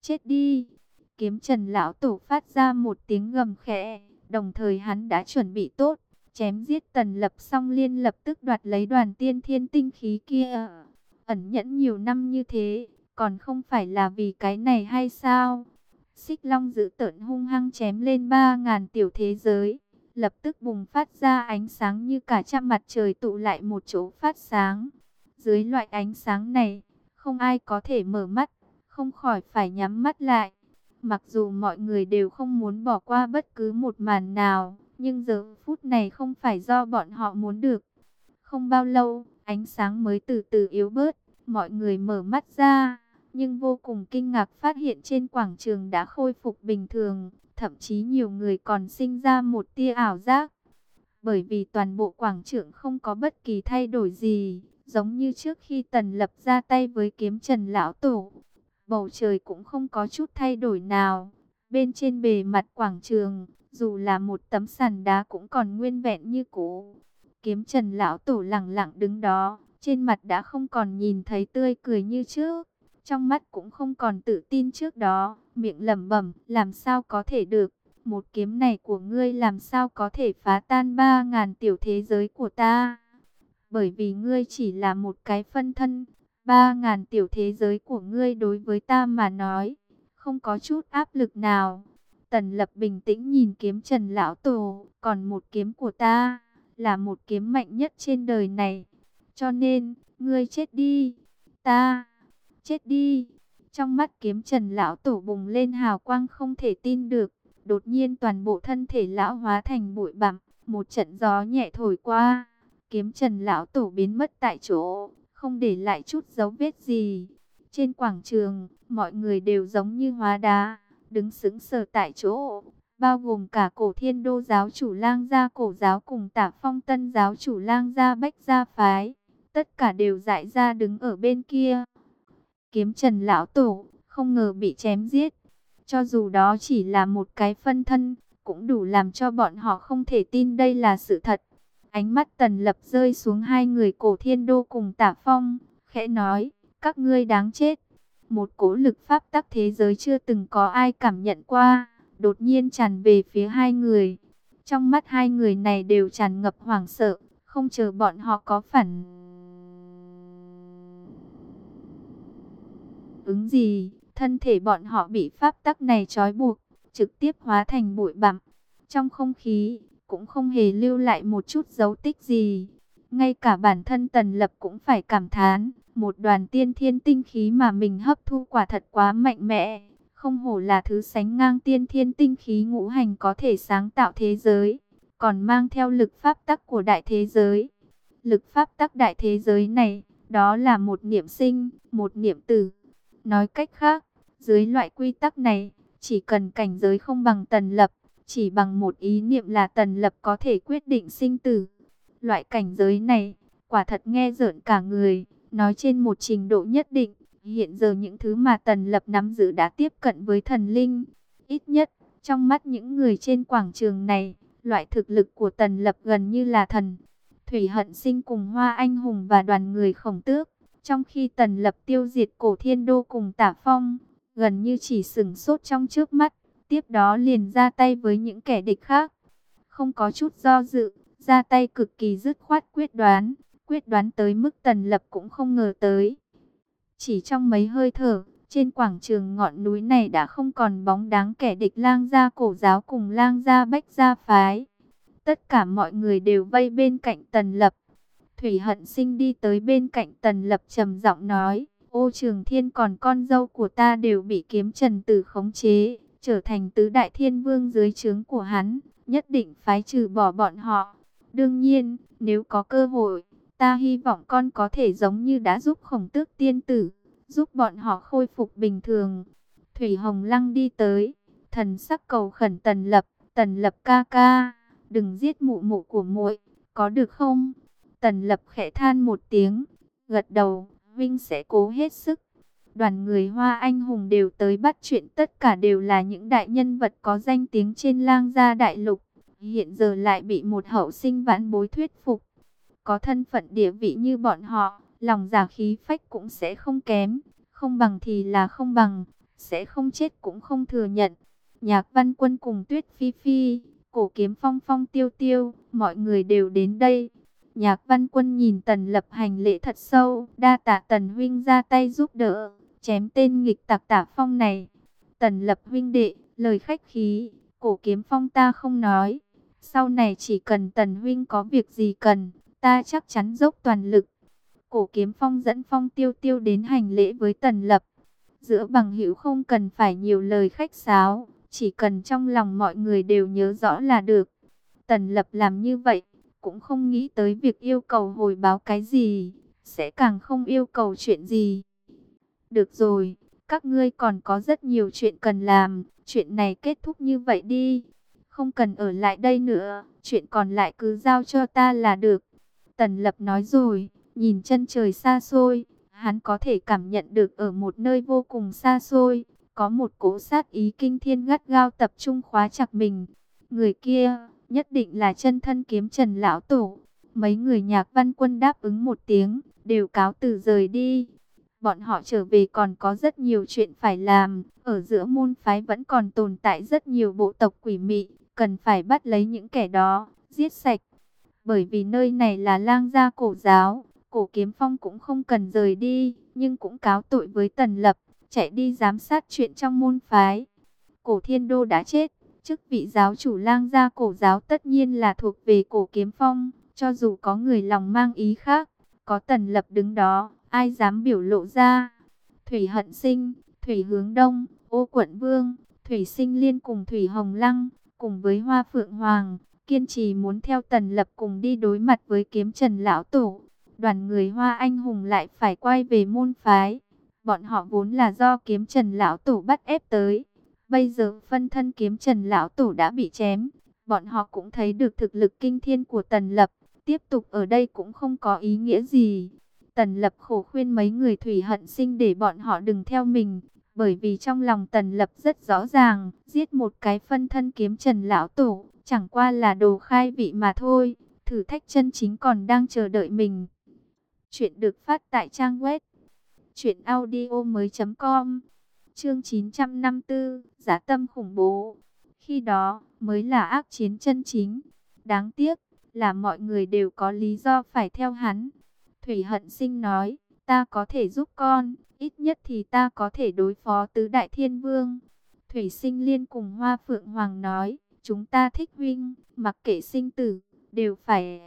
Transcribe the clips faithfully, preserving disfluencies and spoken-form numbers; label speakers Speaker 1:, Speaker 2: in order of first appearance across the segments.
Speaker 1: chết đi. Kiếm Trần lão tổ phát ra một tiếng gầm khẽ, đồng thời hắn đã chuẩn bị tốt, chém giết Tần Lập xong liên lập tức đoạt lấy đoàn tiên thiên tinh khí kia. Ẩn nhẫn nhiều năm như thế, còn không phải là vì cái này hay sao? Xích Long dữ tợn hung hăng chém lên ba ngàn tiểu thế giới, lập tức bùng phát ra ánh sáng như cả trăm mặt trời tụ lại một chỗ phát sáng. Dưới loại ánh sáng này, không ai có thể mở mắt, không khỏi phải nhắm mắt lại. Mặc dù mọi người đều không muốn bỏ qua bất cứ một màn nào, nhưng giờ phút này không phải do bọn họ muốn được. Không bao lâu, ánh sáng mới từ từ yếu bớt, mọi người mở mắt ra, nhưng vô cùng kinh ngạc phát hiện trên quảng trường đã khôi phục bình thường, thậm chí nhiều người còn sinh ra một tia ảo giác. Bởi vì toàn bộ quảng trường không có bất kỳ thay đổi gì, giống như trước khi Tần Lập ra tay với Kiếm Trần lão tổ. Bầu trời cũng không có chút thay đổi nào. Bên trên bề mặt quảng trường, dù là một tấm sàn đá cũng còn nguyên vẹn như cũ. Kiếm Trần lão tổ lặng lặng đứng đó, trên mặt đã không còn nhìn thấy tươi cười như trước, trong mắt cũng không còn tự tin trước đó, miệng lẩm bẩm, làm sao có thể được, một kiếm này của ngươi làm sao có thể phá tan ba ngàn tiểu thế giới của ta? Bởi vì ngươi chỉ là một cái phân thân, ba ngàn tiểu thế giới của ngươi đối với ta mà nói, không có chút áp lực nào. Tần Lập bình tĩnh nhìn kiếm Trần lão tổ, còn một kiếm của ta là một kiếm mạnh nhất trên đời này. Cho nên, ngươi chết đi, ta chết đi. Trong mắt kiếm Trần lão tổ bùng lên hào quang không thể tin được. Đột nhiên toàn bộ thân thể lão hóa thành bụi bặm, một trận gió nhẹ thổi qua, kiếm Trần lão tổ biến mất tại chỗ, không để lại chút dấu vết gì. Trên quảng trường, mọi người đều giống như hóa đá, đứng sững sờ tại chỗ, bao gồm cả Cổ Thiên Đô giáo chủ Lang gia Cổ giáo cùng Tả Phong Tân giáo chủ Lang gia Bách gia phái, tất cả đều dại ra đứng ở bên kia. Kiếm Trần lão tổ không ngờ bị chém giết, cho dù đó chỉ là một cái phân thân, cũng đủ làm cho bọn họ không thể tin đây là sự thật. Ánh mắt Tần Lập rơi xuống hai người Cổ Thiên Đô cùng Tả Phong, khẽ nói, các ngươi đáng chết. Một cỗ lực pháp tắc thế giới chưa từng có ai cảm nhận qua, đột nhiên tràn về phía hai người. Trong mắt hai người này đều tràn ngập hoảng sợ, không chờ bọn họ có phản ứng gì, thân thể bọn họ bị pháp tắc này trói buộc, trực tiếp hóa thành bụi bặm. Trong không khí, cũng không hề lưu lại một chút dấu tích gì. Ngay cả bản thân Tần Lập cũng phải cảm thán, một đoàn tiên thiên tinh khí mà mình hấp thu quả thật quá mạnh mẽ. Không hổ là thứ sánh ngang tiên thiên tinh khí ngũ hành có thể sáng tạo thế giới, còn mang theo lực pháp tắc của đại thế giới. Lực pháp tắc đại thế giới này, đó là một niệm sinh, một niệm tử. Nói cách khác, dưới loại quy tắc này, chỉ cần cảnh giới không bằng Tần Lập, chỉ bằng một ý niệm là Tần Lập có thể quyết định sinh tử. Loại cảnh giới này, quả thật nghe rợn cả người, nói trên một trình độ nhất định, hiện giờ những thứ mà Tần Lập nắm giữ đã tiếp cận với thần linh. Ít nhất, trong mắt những người trên quảng trường này, loại thực lực của Tần Lập gần như là thần. Thủy Hận Sinh cùng Hoa Anh Hùng và đoàn người Khổng Tước, trong khi Tần Lập tiêu diệt Cổ Thiên Đô cùng Tả Phong, gần như chỉ sửng sốt trong trước mắt, tiếp đó liền ra tay với những kẻ địch khác. Không có chút do dự, ra tay cực kỳ dứt khoát quyết đoán, quyết đoán tới mức Tần Lập cũng không ngờ tới. Chỉ trong mấy hơi thở, trên quảng trường ngọn núi này đã không còn bóng dáng kẻ địch Lang gia Cổ giáo cùng Lang gia Bách gia phái. Tất cả mọi người đều vây bên cạnh Tần Lập. Thủy Hận Sinh đi tới bên cạnh Tần Lập trầm giọng nói, Ô Trường Thiên còn con dâu của ta đều bị Kiếm Trần Tử khống chế, trở thành tứ đại thiên vương dưới trướng của hắn, nhất định phái trừ bỏ bọn họ. Đương nhiên, nếu có cơ hội, ta hy vọng con có thể giống như đã giúp Khổng Tước tiên tử, giúp bọn họ khôi phục bình thường. Thủy Hồng Lăng đi tới, thần sắc cầu khẩn Tần Lập, Tần Lập ca ca, đừng giết mụ mụ của muội, có được không? Tần Lập khẽ than một tiếng, gật đầu, Vinh sẽ cố hết sức. Đoàn người Hoa Anh Hùng đều tới bắt chuyện, tất cả đều là những đại nhân vật có danh tiếng trên Lang gia đại lục, hiện giờ lại bị một hậu sinh vãn bối thuyết phục. Có thân phận địa vị như bọn họ, lòng giả khí phách cũng sẽ không kém, không bằng thì là không bằng, sẽ không chết cũng không thừa nhận. Nhạc Văn Quân cùng Tuyết Phi Phi, Cổ Kiếm Phong Phong Tiêu Tiêu, mọi người đều đến đây. Nhạc Văn Quân nhìn Tần Lập hành lễ thật sâu, đa tạ Tần huynh ra tay giúp đỡ, chém tên nghịch tặc Tả Phong này. Tần Lập huynh đệ, lời khách khí, Cổ Kiếm Phong ta không nói. Sau này chỉ cần Tần huynh có việc gì cần, ta chắc chắn dốc toàn lực. Cổ Kiếm Phong dẫn Phong Tiêu Tiêu đến hành lễ với Tần Lập. Giữa bằng hữu không cần phải nhiều lời khách sáo, chỉ cần trong lòng mọi người đều nhớ rõ là được. Tần Lập làm như vậy, cũng không nghĩ tới việc yêu cầu hồi báo cái gì, sẽ càng không yêu cầu chuyện gì. Được rồi, các ngươi còn có rất nhiều chuyện cần làm, chuyện này kết thúc như vậy đi. Không cần ở lại đây nữa, chuyện còn lại cứ giao cho ta là được. Tần Lập nói rồi, nhìn chân trời xa xôi, hắn có thể cảm nhận được ở một nơi vô cùng xa xôi, có một cỗ sát ý kinh thiên gắt gao tập trung khóa chặt mình. Người kia, nhất định là chân thân Kiếm Trần Lão Tổ. Mấy người Nhạc Văn Quân đáp ứng một tiếng, đều cáo từ rời đi. Bọn họ trở về còn có rất nhiều chuyện phải làm, ở giữa môn phái vẫn còn tồn tại rất nhiều bộ tộc quỷ mị, cần phải bắt lấy những kẻ đó, giết sạch. Bởi vì nơi này là Lang gia cổ giáo, Cổ Kiếm Phong cũng không cần rời đi, nhưng cũng cáo tội với Tần Lập, chạy đi giám sát chuyện trong môn phái. Cổ Thiên Đô đã chết, chức vị giáo chủ Lang gia cổ giáo tất nhiên là thuộc về Cổ Kiếm Phong, cho dù có người lòng mang ý khác, có Tần Lập đứng đó, ai dám biểu lộ ra. Thủy Hận Sinh, Thủy Hướng Đông, Ô Quận Vương, Thủy Sinh Liên cùng Thủy Hồng Lăng, cùng với Hoa Phượng Hoàng, kiên trì muốn theo Tần Lập cùng đi đối mặt với Kiếm Trần Lão Tổ. Đoàn người Hoa Anh Hùng lại phải quay về môn phái. Bọn họ vốn là do Kiếm Trần Lão Tổ bắt ép tới. Bây giờ phân thân Kiếm Trần Lão Tổ đã bị chém. Bọn họ cũng thấy được thực lực kinh thiên của Tần Lập. Tiếp tục ở đây cũng không có ý nghĩa gì. Tần Lập khổ khuyên mấy người Thủy Hận Sinh để bọn họ đừng theo mình. Bởi vì trong lòng Tần Lập rất rõ ràng, giết một cái phân thân Kiếm Trần Lão Tổ, chẳng qua là đồ khai vị mà thôi. Thử thách chân chính còn đang chờ đợi mình. Chuyện được phát tại trang web truyện audio mới chấm com. Chương chín trăm năm mươi tư, Giá Tâm khủng bố. Khi đó mới là ác chiến chân chính. Đáng tiếc là mọi người đều có lý do phải theo hắn. Thủy Hận Sinh nói, ta có thể giúp con, ít nhất thì ta có thể đối phó tứ đại thiên vương. Thủy Sinh Liên cùng Hoa Phượng Hoàng nói, chúng ta thích huynh, mặc kệ sinh tử, đều phải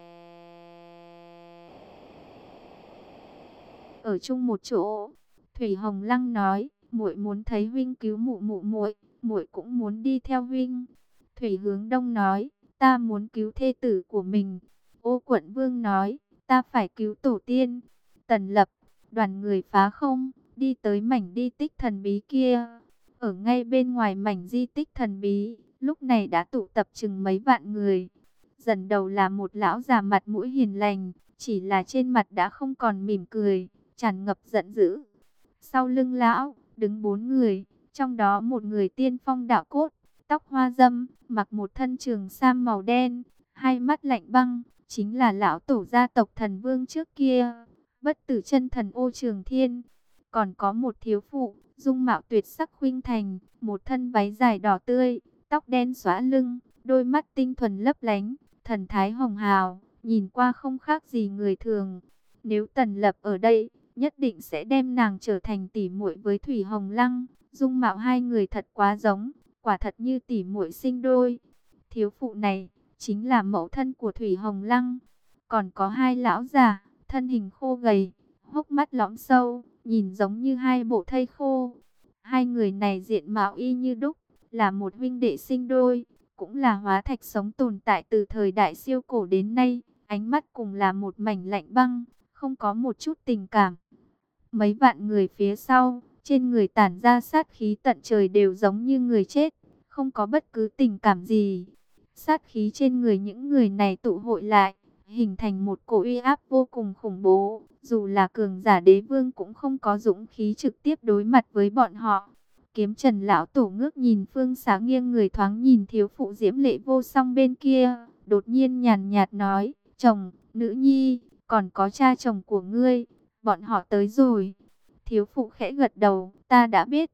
Speaker 1: ở chung một chỗ. Thủy Hồng Lăng nói, muội muốn thấy huynh cứu mụ mụ muội, muội cũng muốn đi theo huynh. Thủy Hướng Đông nói, ta muốn cứu thê tử của mình. Ô Quận Vương nói, ta phải cứu tổ tiên. Tần Lập, đoàn người phá không, đi tới mảnh di tích thần bí kia. Ở ngay bên ngoài mảnh di tích thần bí, lúc này đã tụ tập chừng mấy vạn người. Dần đầu là một lão già mặt mũi hiền lành, chỉ là trên mặt đã không còn mỉm cười, tràn ngập giận dữ. Sau lưng lão, đứng bốn người, trong đó một người tiên phong đạo cốt, tóc hoa dâm, mặc một thân trường sam màu đen, hai mắt lạnh băng, chính là lão tổ gia tộc Thần Vương trước kia, Bất Tử Chân Thần Ô Trường Thiên. Còn có một thiếu phụ, dung mạo tuyệt sắc khuynh thành, một thân váy dài đỏ tươi, tóc đen xõa lưng, đôi mắt tinh thuần lấp lánh, thần thái hồng hào, nhìn qua không khác gì người thường. Nếu Tần Lập ở đây, nhất định sẽ đem nàng trở thành tỷ muội với Thủy Hồng Lăng. Dung mạo hai người thật quá giống, quả thật như tỷ muội sinh đôi. Thiếu phụ này chính là mẫu thân của Thủy Hồng Lăng. Còn có hai lão già, thân hình khô gầy, hốc mắt lõm sâu, nhìn giống như hai bộ thây khô. Hai người này diện mạo y như đúc, là một huynh đệ sinh đôi, cũng là hóa thạch sống tồn tại từ thời đại siêu cổ đến nay. Ánh mắt cùng là một mảnh lạnh băng, không có một chút tình cảm. Mấy vạn người phía sau, trên người tản ra sát khí tận trời đều giống như người chết, không có bất cứ tình cảm gì. Sát khí trên người những người này tụ hội lại, hình thành một cỗ uy áp vô cùng khủng bố. Dù là cường giả đế vương cũng không có dũng khí trực tiếp đối mặt với bọn họ. Kiếm Trần Lão Tổ ngước nhìn phương xa nghiêng người thoáng nhìn thiếu phụ diễm lệ vô song bên kia. Đột nhiên nhàn nhạt nói, chồng, nữ nhi, còn có cha chồng của ngươi, bọn họ tới rồi. Thiếu phụ khẽ gật đầu, ta đã biết.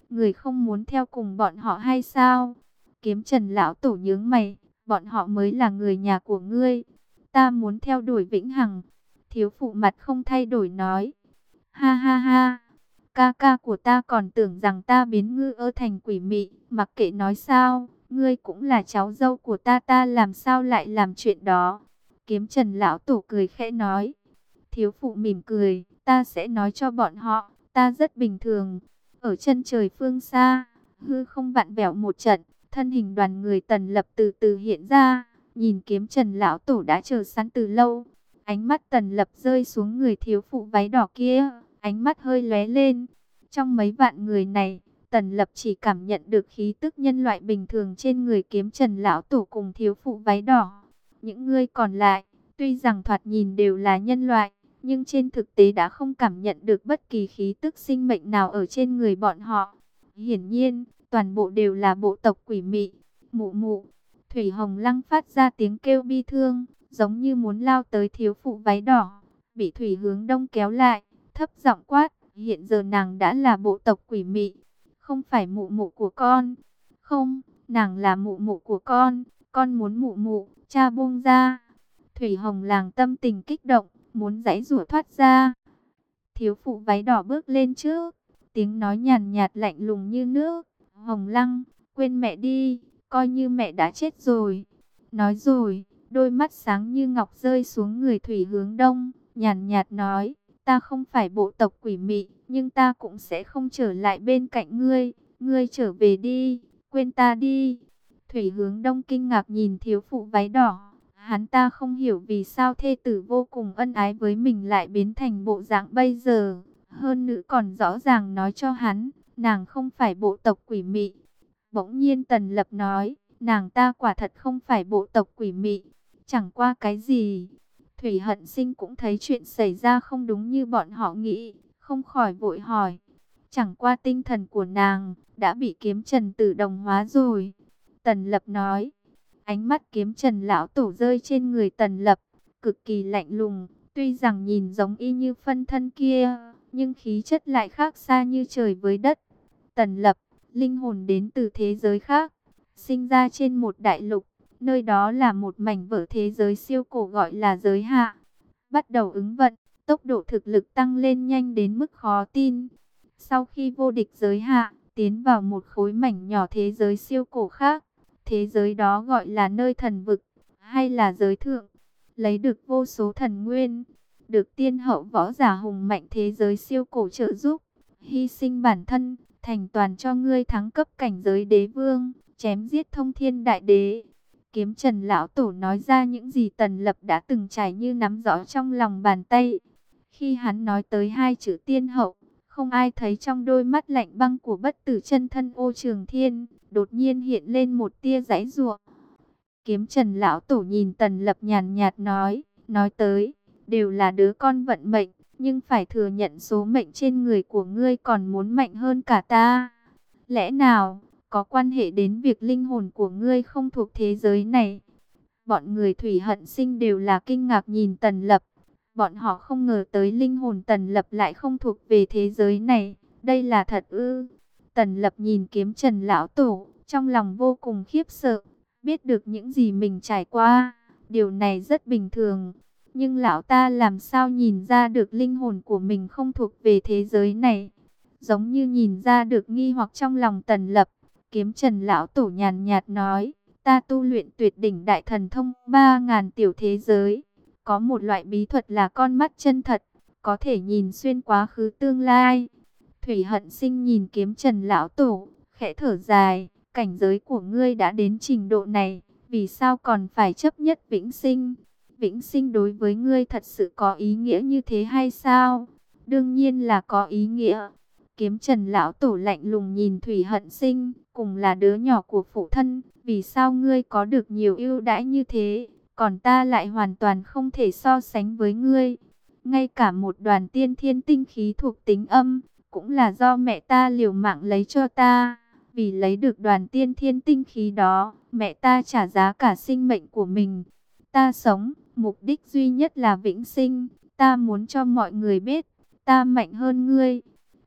Speaker 1: Người không muốn theo cùng bọn họ hay sao? Kiếm Trần lão tổ nhướng mày, bọn họ mới là người nhà của ngươi. Ta muốn theo đuổi vĩnh hằng. Thiếu phụ mặt không thay đổi nói. Ha ha ha, ca ca của ta còn tưởng rằng ta biến ngư ơ thành quỷ mị, mặc kệ nói sao, ngươi cũng là cháu dâu của ta, ta làm sao lại làm chuyện đó. Kiếm Trần lão tổ cười khẽ nói. Thiếu phụ mỉm cười, ta sẽ nói cho bọn họ, ta rất bình thường. Ở chân trời phương xa, hư không vặn vẹo một trận, thân hình đoàn người Tần Lập từ từ hiện ra, nhìn Kiếm Trần lão tổ đã chờ sẵn từ lâu. Ánh mắt Tần Lập rơi xuống người thiếu phụ váy đỏ kia, ánh mắt hơi lóe lên. Trong mấy vạn người này, Tần Lập chỉ cảm nhận được khí tức nhân loại bình thường trên người Kiếm Trần lão tổ cùng thiếu phụ váy đỏ. Những người còn lại, tuy rằng thoạt nhìn đều là nhân loại, nhưng trên thực tế đã không cảm nhận được bất kỳ khí tức sinh mệnh nào ở trên người bọn họ. Hiển nhiên, toàn bộ đều là bộ tộc quỷ mị. Mụ mụ, Thủy Hồng Lăng phát ra tiếng kêu bi thương, giống như muốn lao tới thiếu phụ váy đỏ, bị Thủy Hướng Đông kéo lại, thấp giọng quát, hiện giờ nàng đã là bộ tộc quỷ mị, không phải mụ mụ của con. Không, nàng là mụ mụ của con, con muốn mụ mụ, cha buông ra. Thủy Hồng Lăng tâm tình kích động, muốn giãy giụa thoát ra. Thiếu phụ váy đỏ bước lên trước, tiếng nói nhàn nhạt lạnh lùng như nước, Hồng Lăng, quên mẹ đi, coi như mẹ đã chết rồi. Nói rồi, đôi mắt sáng như ngọc rơi xuống người Thủy Hướng Đông, nhàn nhạt nói, ta không phải bộ tộc quỷ mị, nhưng ta cũng sẽ không trở lại bên cạnh ngươi, ngươi trở về đi, quên ta đi. Thủy Hướng Đông kinh ngạc nhìn thiếu phụ váy đỏ, hắn ta không hiểu vì sao thê tử vô cùng ân ái với mình lại biến thành bộ dạng bây giờ, hơn nữa còn rõ ràng nói cho hắn, nàng không phải bộ tộc quỷ mị. Bỗng nhiên Tần Lập nói, nàng ta quả thật không phải bộ tộc quỷ mị. Chẳng qua cái gì? Thủy Hận Sinh cũng thấy chuyện xảy ra không đúng như bọn họ nghĩ, không khỏi vội hỏi. Chẳng qua tinh thần của nàng đã bị Kiếm Trần tử đồng hóa rồi. Tần Lập nói. Ánh mắt Kiếm Trần lão tổ rơi trên người Tần Lập, cực kỳ lạnh lùng. Tuy rằng nhìn giống y như phân thân kia, nhưng khí chất lại khác xa như trời với đất. Tần Lập, linh hồn đến từ thế giới khác, sinh ra trên một đại lục, nơi đó là một mảnh vỡ thế giới siêu cổ gọi là giới hạ. Bắt đầu ứng vận, tốc độ thực lực tăng lên nhanh đến mức khó tin. Sau khi vô địch giới hạ, tiến vào một khối mảnh nhỏ thế giới siêu cổ khác, thế giới đó gọi là nơi thần vực, hay là giới thượng, lấy được vô số thần nguyên, được tiên hậu võ giả hùng mạnh thế giới siêu cổ trợ giúp, hy sinh bản thân, thành toàn cho ngươi thắng cấp cảnh giới đế vương, chém giết thông thiên đại đế. Kiếm Trần lão tổ nói ra những gì Tần Lập đã từng trải như nắm rõ trong lòng bàn tay. Khi hắn nói tới hai chữ tiên hậu, không ai thấy trong đôi mắt lạnh băng của bất tử chân thân Ô Trường Thiên đột nhiên hiện lên một tia giãy giụa. Kiếm Trần lão tổ nhìn Tần Lập nhàn nhạt nói, nói tới đều là đứa con vận mệnh, nhưng phải thừa nhận số mệnh trên người của ngươi còn muốn mạnh hơn cả ta. Lẽ nào có quan hệ đến việc linh hồn của ngươi không thuộc thế giới này? Bọn người Thủy Hận Sinh đều là kinh ngạc nhìn Tần Lập. Bọn họ không ngờ tới linh hồn Tần Lập lại không thuộc về thế giới này. Đây là thật ư? Tần Lập nhìn Kiếm Trần lão tổ, trong lòng vô cùng khiếp sợ. Biết được những gì mình trải qua, điều này rất bình thường. Nhưng lão ta làm sao nhìn ra được linh hồn của mình không thuộc về thế giới này? Giống như nhìn ra được nghi hoặc trong lòng Tần Lập. Kiếm Trần lão tổ nhàn nhạt nói, ta tu luyện tuyệt đỉnh đại thần thông ba ngàn tiểu thế giới. Có một loại bí thuật là con mắt chân thật, có thể nhìn xuyên quá khứ tương lai. Thủy Hận Sinh nhìn Kiếm Trần lão tổ, khẽ thở dài, cảnh giới của ngươi đã đến trình độ này, vì sao còn phải chấp nhất vĩnh sinh? Vĩnh sinh đối với ngươi thật sự có ý nghĩa như thế hay sao? Đương nhiên là có ý nghĩa. Kiếm Trần lão tổ lạnh lùng nhìn Thủy Hận Sinh, cùng là đứa nhỏ của phụ thân, vì sao ngươi có được nhiều ưu đãi như thế, còn ta lại hoàn toàn không thể so sánh với ngươi. Ngay cả một đoàn tiên thiên tinh khí thuộc tính âm, cũng là do mẹ ta liều mạng lấy cho ta. Vì lấy được đoàn tiên thiên tinh khí đó, mẹ ta trả giá cả sinh mệnh của mình. Ta sống, mục đích duy nhất là vĩnh sinh. Ta muốn cho mọi người biết, ta mạnh hơn ngươi.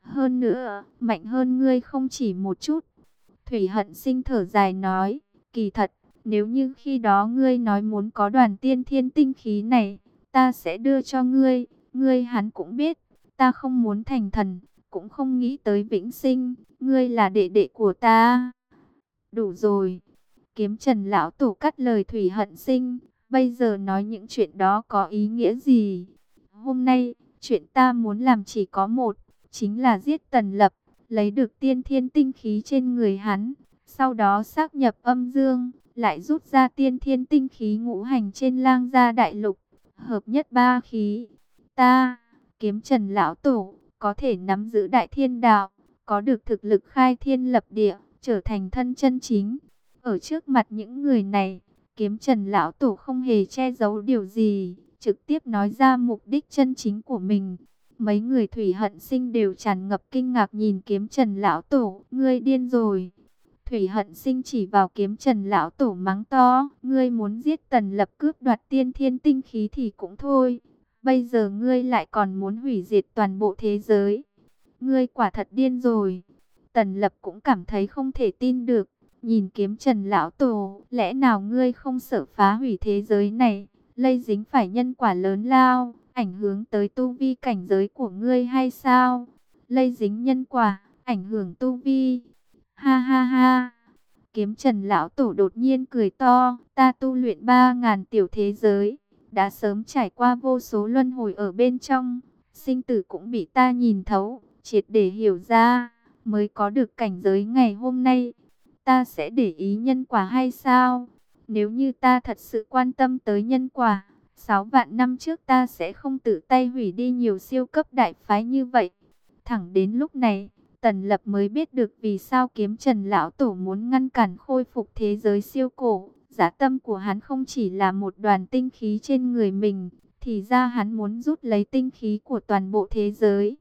Speaker 1: Hơn nữa, mạnh hơn ngươi không chỉ một chút. Thủy Hận Sinh thở dài nói, kỳ thật, nếu như khi đó ngươi nói muốn có đoàn tiên thiên tinh khí này, ta sẽ đưa cho ngươi. Ngươi hắn cũng biết, ta không muốn thành thần, cũng không nghĩ tới vĩnh sinh, ngươi là đệ đệ của ta. Đủ rồi. Kiếm Trần lão tổ cắt lời Thủy Hận Sinh, bây giờ nói những chuyện đó có ý nghĩa gì? Hôm nay, chuyện ta muốn làm chỉ có một, chính là giết Tần Lập, lấy được tiên thiên tinh khí trên người hắn, sau đó xác nhập âm dương, lại rút ra tiên thiên tinh khí ngũ hành trên lang gia đại lục, hợp nhất ba khí. Ta, Kiếm Trần lão tổ, có thể nắm giữ đại thiên đạo, có được thực lực khai thiên lập địa, trở thành thân chân chính. Ở trước mặt những người này, Kiếm Trần lão tổ không hề che giấu điều gì, trực tiếp nói ra mục đích chân chính của mình. Mấy người Thủy Hận Sinh đều tràn ngập kinh ngạc nhìn Kiếm Trần lão tổ, ngươi điên rồi. Thủy Hận Sinh chỉ vào Kiếm Trần lão tổ mắng to, ngươi muốn giết Tần Lập cướp đoạt tiên thiên tinh khí thì cũng thôi, bây giờ ngươi lại còn muốn hủy diệt toàn bộ thế giới. Ngươi quả thật điên rồi. Tần Lập cũng cảm thấy không thể tin được, nhìn Kiếm Trần lão tổ, lẽ nào ngươi không sợ phá hủy thế giới này, lây dính phải nhân quả lớn lao, ảnh hưởng tới tu vi cảnh giới của ngươi hay sao? Lây dính nhân quả, ảnh hưởng tu vi. Ha ha ha. Kiếm Trần lão tổ đột nhiên cười to, ta tu luyện ba ngàn tiểu thế giới, đã sớm trải qua vô số luân hồi ở bên trong, sinh tử cũng bị ta nhìn thấu, triệt để hiểu ra, mới có được cảnh giới ngày hôm nay. Ta sẽ để ý nhân quả hay sao? Nếu như ta thật sự quan tâm tới nhân quả, sáu vạn năm trước ta sẽ không tự tay hủy đi nhiều siêu cấp đại phái như vậy. Thẳng đến lúc này, Tần Lập mới biết được vì sao Kiếm Trần lão tổ muốn ngăn cản khôi phục thế giới siêu cổ. Dã tâm của hắn không chỉ là một đoàn tinh khí trên người mình, thì ra hắn muốn rút lấy tinh khí của toàn bộ thế giới.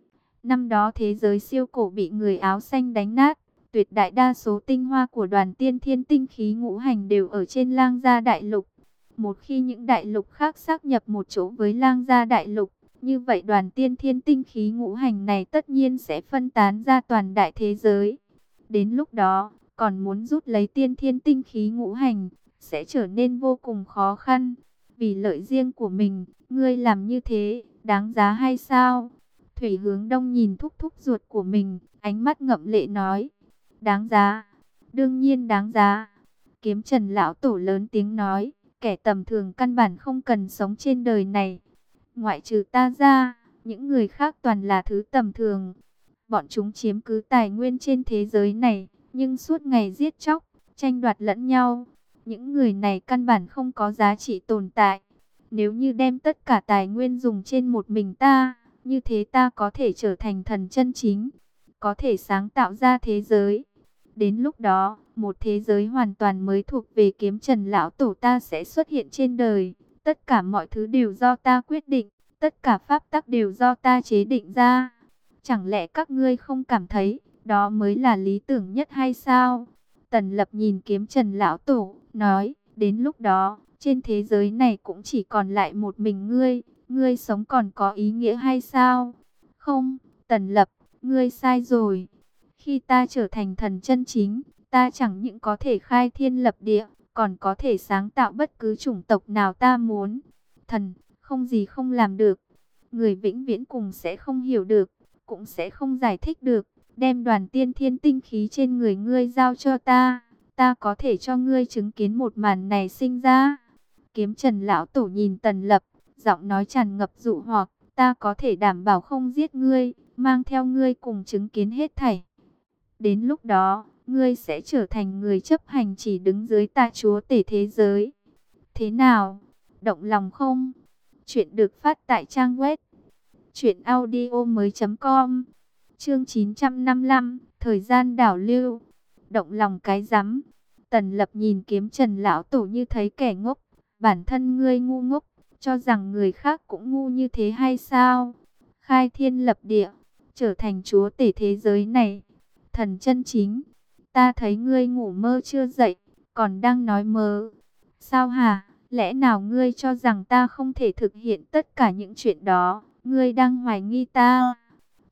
Speaker 1: Năm đó thế giới siêu cổ bị người áo xanh đánh nát, tuyệt đại đa số tinh hoa của đoàn tiên thiên tinh khí ngũ hành đều ở trên lang gia đại lục. Một khi những đại lục khác xác nhập một chỗ với lang gia đại lục, như vậy đoàn tiên thiên tinh khí ngũ hành này tất nhiên sẽ phân tán ra toàn đại thế giới. Đến lúc đó, còn muốn rút lấy tiên thiên tinh khí ngũ hành, sẽ trở nên vô cùng khó khăn. Vì lợi riêng của mình, ngươi làm như thế, đáng giá hay sao? Thủy Hướng Đông nhìn thúc thúc ruột của mình, ánh mắt ngậm lệ nói, đáng giá, đương nhiên đáng giá. Kiếm Trần lão tổ lớn tiếng nói, kẻ tầm thường căn bản không cần sống trên đời này. Ngoại trừ ta ra, những người khác toàn là thứ tầm thường. Bọn chúng chiếm cứ tài nguyên trên thế giới này, nhưng suốt ngày giết chóc, tranh đoạt lẫn nhau. Những người này căn bản không có giá trị tồn tại. Nếu như đem tất cả tài nguyên dùng trên một mình ta, như thế ta có thể trở thành thần chân chính, có thể sáng tạo ra thế giới. Đến lúc đó, một thế giới hoàn toàn mới thuộc về Kiếm Trần lão tổ ta sẽ xuất hiện trên đời. Tất cả mọi thứ đều do ta quyết định, tất cả pháp tắc đều do ta chế định ra. Chẳng lẽ các ngươi không cảm thấy đó mới là lý tưởng nhất hay sao? Tần Lập nhìn Kiếm Trần lão tổ, nói, đến lúc đó, trên thế giới này cũng chỉ còn lại một mình ngươi, ngươi sống còn có ý nghĩa hay sao? Không, Tần Lập, ngươi sai rồi. Khi ta trở thành thần chân chính, ta chẳng những có thể khai thiên lập địa, còn có thể sáng tạo bất cứ chủng tộc nào ta muốn. Thần, không gì không làm được. Người vĩnh viễn cùng sẽ không hiểu được, cũng sẽ không giải thích được. Đem đoàn tiên thiên tinh khí trên người ngươi giao cho ta, ta có thể cho ngươi chứng kiến một màn này sinh ra. Kiếm Trần lão tổ nhìn Tần Lập, giọng nói tràn ngập dụ hoặc, ta có thể đảm bảo không giết ngươi, mang theo ngươi cùng chứng kiến hết thảy. Đến lúc đó, ngươi sẽ trở thành người chấp hành chỉ đứng dưới ta chúa tể thế giới. Thế nào? Động lòng không? Chuyện được phát tại trang web truyện audio mới chấm com. Chương chín trăm năm mươi lăm, thời gian đảo lưu. Động lòng cái rắm. Tần Lập nhìn Kiếm Trần lão tổ như thấy kẻ ngốc, bản thân ngươi ngu ngốc, cho rằng người khác cũng ngu như thế hay sao? Khai thiên lập địa, trở thành chúa tể thế giới này, thần chân chính. Ta thấy ngươi ngủ mơ chưa dậy, còn đang nói mơ. Sao hả? Lẽ nào ngươi cho rằng ta không thể thực hiện tất cả những chuyện đó? Ngươi đang hoài nghi ta?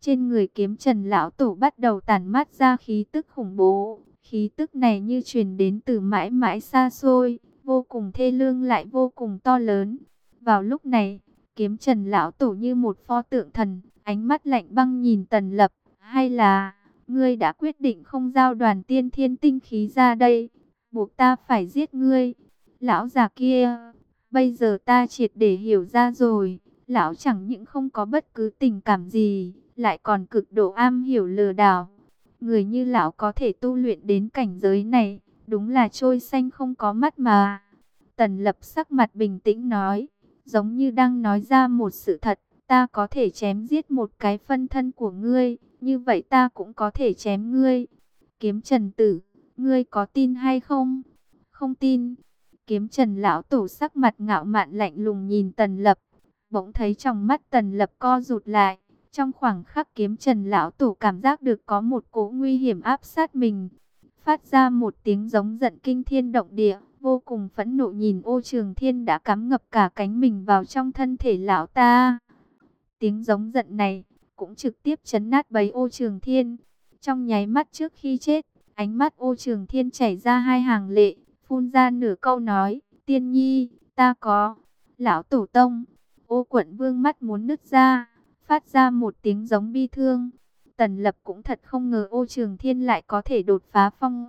Speaker 1: Trên người Kiếm Trần lão tổ bắt đầu tản mát ra khí tức khủng bố. Khí tức này như truyền đến từ mãi mãi xa xôi, vô cùng thê lương lại vô cùng to lớn. Vào lúc này, Kiếm Trần lão tổ như một pho tượng thần, ánh mắt lạnh băng nhìn Tần Lập. Hay là, ngươi đã quyết định không giao đoàn tiên thiên tinh khí ra đây, buộc ta phải giết ngươi? Lão già kia, bây giờ ta triệt để hiểu ra rồi. Lão chẳng những không có bất cứ tình cảm gì, lại còn cực độ am hiểu lừa đảo. Người như lão có thể tu luyện đến cảnh giới này, đúng là trôi xanh không có mắt mà. Tần Lập sắc mặt bình tĩnh nói, giống như đang nói ra một sự thật. Ta có thể chém giết một cái phân thân của ngươi, như vậy ta cũng có thể chém ngươi. Kiếm Trần tử, ngươi có tin hay không? Không tin. Kiếm Trần lão tổ sắc mặt ngạo mạn lạnh lùng nhìn Tần Lập. Bỗng thấy trong mắt Tần Lập co rụt lại. Trong khoảng khắc Kiếm Trần lão tổ cảm giác được có một cỗ nguy hiểm áp sát mình. Phát ra một tiếng giống giận kinh thiên động địa, vô cùng phẫn nộ nhìn Ô Trường Thiên đã cắm ngập cả cánh mình vào trong thân thể lão ta. Tiếng giống giận này cũng trực tiếp chấn nát bầy Ô Trường Thiên. Trong nháy mắt trước khi chết, ánh mắt Ô Trường Thiên chảy ra hai hàng lệ, phun ra nửa câu nói, tiên nhi, ta có. Lão tổ tông, Ô Quận Vương mắt muốn nứt ra, phát ra một tiếng giống bi thương. Tần Lập cũng thật không ngờ Ô Trường Thiên lại có thể đột phá phong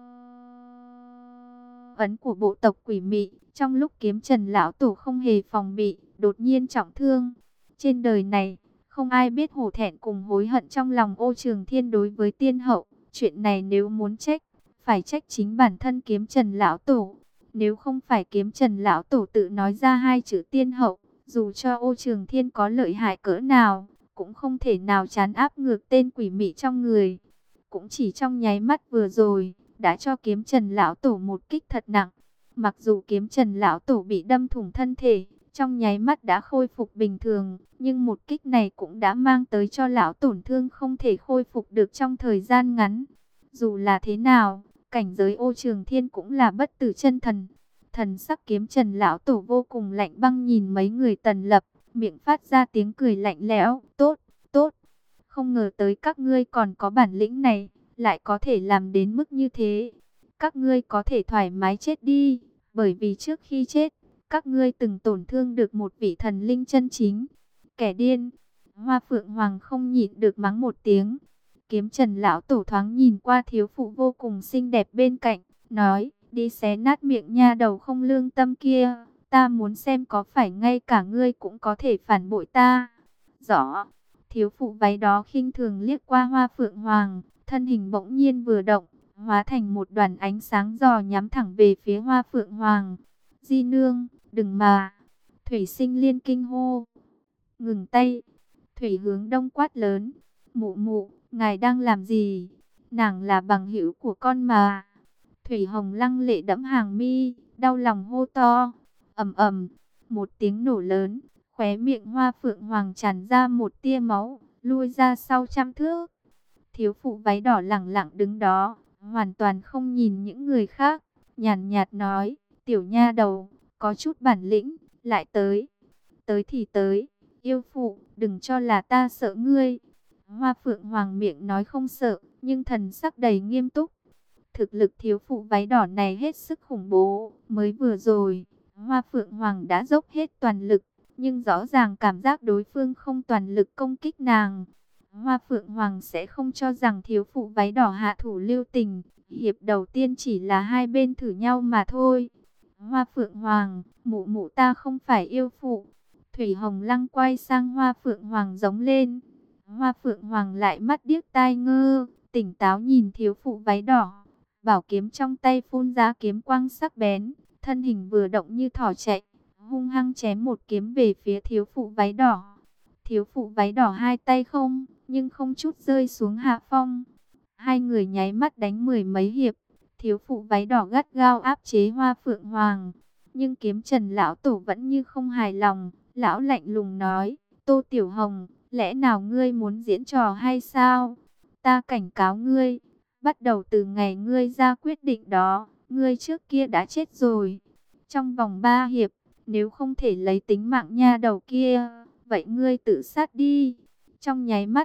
Speaker 1: ấn của bộ tộc quỷ mị. Trong lúc Kiếm Trần lão tổ không hề phòng bị, đột nhiên trọng thương. Trên đời này, không ai biết hổ thẹn cùng hối hận trong lòng Ô Trường Thiên đối với tiên hậu. Chuyện này nếu muốn trách, phải trách chính bản thân Kiếm Trần lão tổ. Nếu không phải Kiếm Trần lão tổ tự nói ra hai chữ tiên hậu, dù cho Ô Trường Thiên có lợi hại cỡ nào, cũng không thể nào trấn áp ngược tên quỷ mị trong người. Cũng chỉ trong nháy mắt vừa rồi, đã cho Kiếm Trần lão tổ một kích thật nặng. Mặc dù Kiếm Trần lão tổ bị đâm thủng thân thể, trong nháy mắt đã khôi phục bình thường, nhưng một kích này cũng đã mang tới cho lão tổn thương không thể khôi phục được trong thời gian ngắn. Dù là thế nào, cảnh giới Ô Trường Thiên cũng là bất tử chân thần. Thần sắc Kiếm Trần lão tổ vô cùng lạnh băng nhìn mấy người Tần Lập, miệng phát ra tiếng cười lạnh lẽo, tốt, tốt. Không ngờ tới các ngươi còn có bản lĩnh này, lại có thể làm đến mức như thế. Các ngươi có thể thoải mái chết đi, bởi vì trước khi chết, các ngươi từng tổn thương được một vị thần linh chân chính. Kẻ điên. Hoa Phượng Hoàng không nhịn được mắng một tiếng. Kiếm Trần lão tổ thoáng nhìn qua thiếu phụ vô cùng xinh đẹp bên cạnh, nói, đi xé nát miệng nha đầu không lương tâm kia. Ta muốn xem có phải ngay cả ngươi cũng có thể phản bội ta. Rõ. Thiếu phụ váy đó khinh thường liếc qua Hoa Phượng Hoàng, thân hình bỗng nhiên vừa động, hóa thành một đoàn ánh sáng giò nhắm thẳng về phía Hoa Phượng Hoàng. Di nương, đừng mà. Thủy Sinh Liên kinh hô. Ngừng tay. Thủy hướng đông quát lớn. Mụ mụ, ngài đang làm gì? Nàng là bằng hữu của con mà. Thủy Hồng lăng lệ đẫm hàng mi, đau lòng hô to. Ầm ầm, một tiếng nổ lớn, khóe miệng Hoa Phượng Hoàng tràn ra một tia máu, lui ra sau trăm thước. Thiếu phụ váy đỏ lẳng lặng đứng đó, hoàn toàn không nhìn những người khác, nhàn nhạt nói, tiểu nha đầu, có chút bản lĩnh, lại tới. Tới thì tới, yêu phụ, đừng cho là ta sợ ngươi. Hoa Phượng Hoàng miệng nói không sợ, nhưng thần sắc đầy nghiêm túc. Thực lực thiếu phụ váy đỏ này hết sức khủng bố, mới vừa rồi, Hoa Phượng Hoàng đã dốc hết toàn lực, nhưng rõ ràng cảm giác đối phương không toàn lực công kích nàng. Hoa Phượng Hoàng sẽ không cho rằng thiếu phụ váy đỏ hạ thủ lưu tình, hiệp đầu tiên chỉ là hai bên thử nhau mà thôi. Hoa Phượng Hoàng, mụ mụ ta không phải yêu phụ. Thủy Hồng Lăng quay sang Hoa Phượng Hoàng giống lên. Hoa Phượng Hoàng lại mắt điếc tai ngơ, tỉnh táo nhìn thiếu phụ váy đỏ. Bảo kiếm trong tay phun ra kiếm quang sắc bén, thân hình vừa động như thỏ chạy, hung hăng chém một kiếm về phía thiếu phụ váy đỏ. Thiếu phụ váy đỏ hai tay không, nhưng không chút rơi xuống hạ phong. Hai người nháy mắt đánh mười mấy hiệp, thiếu phụ váy đỏ gắt gao áp chế Hoa Phượng Hoàng. Nhưng Kiếm Trần lão tổ vẫn như không hài lòng, lão lạnh lùng nói, Tô Tiểu Hồng, lẽ nào ngươi muốn diễn trò hay sao? Ta cảnh cáo ngươi, bắt đầu từ ngày ngươi ra quyết định đó, ngươi trước kia đã chết rồi. Trong vòng ba hiệp, nếu không thể lấy tính mạng nha đầu kia, vậy ngươi tự sát đi. Trong nháy mắt,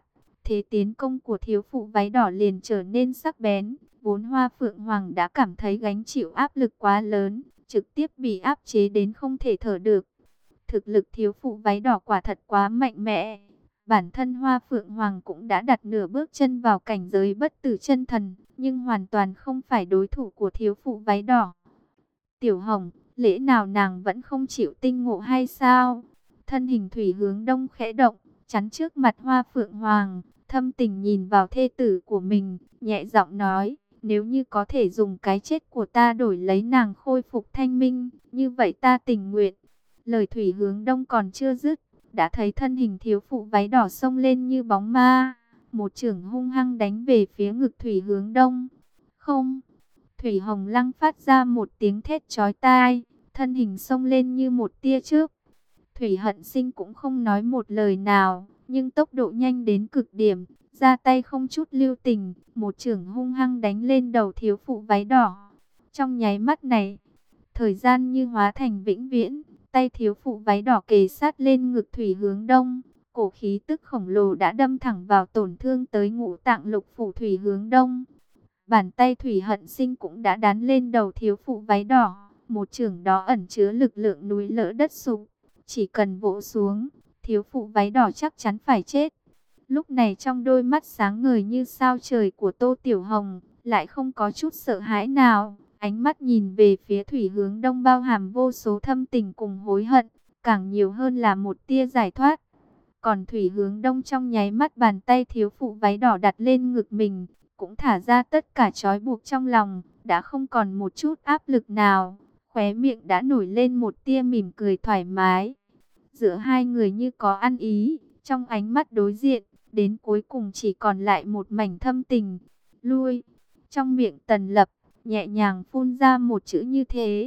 Speaker 1: Thế tiến công của thiếu phụ váy đỏ liền trở nên sắc bén. Vốn Hoa Phượng Hoàng đã cảm thấy gánh chịu áp lực quá lớn, trực tiếp bị áp chế đến không thể thở được. Thực lực thiếu phụ váy đỏ quả thật quá mạnh mẽ. Bản thân Hoa Phượng Hoàng cũng đã đặt nửa bước chân vào cảnh giới bất tử chân thần, nhưng hoàn toàn không phải đối thủ của thiếu phụ váy đỏ. Tiểu Hồng, lẽ nào nàng vẫn không chịu tinh ngộ hay sao? Thân hình Thủy Hướng Đông khẽ động, chắn trước mặt Hoa Phượng Hoàng, thâm tình nhìn vào thê tử của mình, nhẹ giọng nói, nếu như có thể dùng cái chết của ta đổi lấy nàng khôi phục thanh minh, như vậy ta tình nguyện. Lời Thủy Hướng Đông còn chưa dứt, đã thấy thân hình thiếu phụ váy đỏ xông lên như bóng ma, một chưởng hung hăng đánh về phía ngực Thủy Hướng Đông. Không! Thủy Hồng Lăng phát ra một tiếng thét chói tai, thân hình xông lên như một tia chớp. Thủy Hận Sinh cũng không nói một lời nào, nhưng tốc độ nhanh đến cực điểm, ra tay không chút lưu tình, một chưởng hung hăng đánh lên đầu thiếu phụ váy đỏ. Trong nháy mắt này, thời gian như hóa thành vĩnh viễn, tay thiếu phụ váy đỏ kề sát lên ngực Thủy Hướng Đông, cổ khí tức khổng lồ đã đâm thẳng vào tổn thương tới ngũ tạng lục phủ Thủy Hướng Đông. Bàn tay Thủy Hận Sinh cũng đã đán lên đầu thiếu phụ váy đỏ, một chưởng đó ẩn chứa lực lượng núi lở đất sụp, chỉ cần vỗ xuống, thiếu phụ váy đỏ chắc chắn phải chết. Lúc này trong đôi mắt sáng ngời như sao trời của Tô Tiểu Hồng, lại không có chút sợ hãi nào, ánh mắt nhìn về phía Thủy Hướng Đông bao hàm vô số thâm tình cùng hối hận, càng nhiều hơn là một tia giải thoát. Còn Thủy Hướng Đông trong nháy mắt bàn tay thiếu phụ váy đỏ đặt lên ngực mình, cũng thả ra tất cả trói buộc trong lòng, đã không còn một chút áp lực nào, khóe miệng đã nổi lên một tia mỉm cười thoải mái. Giữa hai người như có ăn ý, trong ánh mắt đối diện, đến cuối cùng chỉ còn lại một mảnh thâm tình. Lui, trong miệng Tần Lập, nhẹ nhàng phun ra một chữ như thế.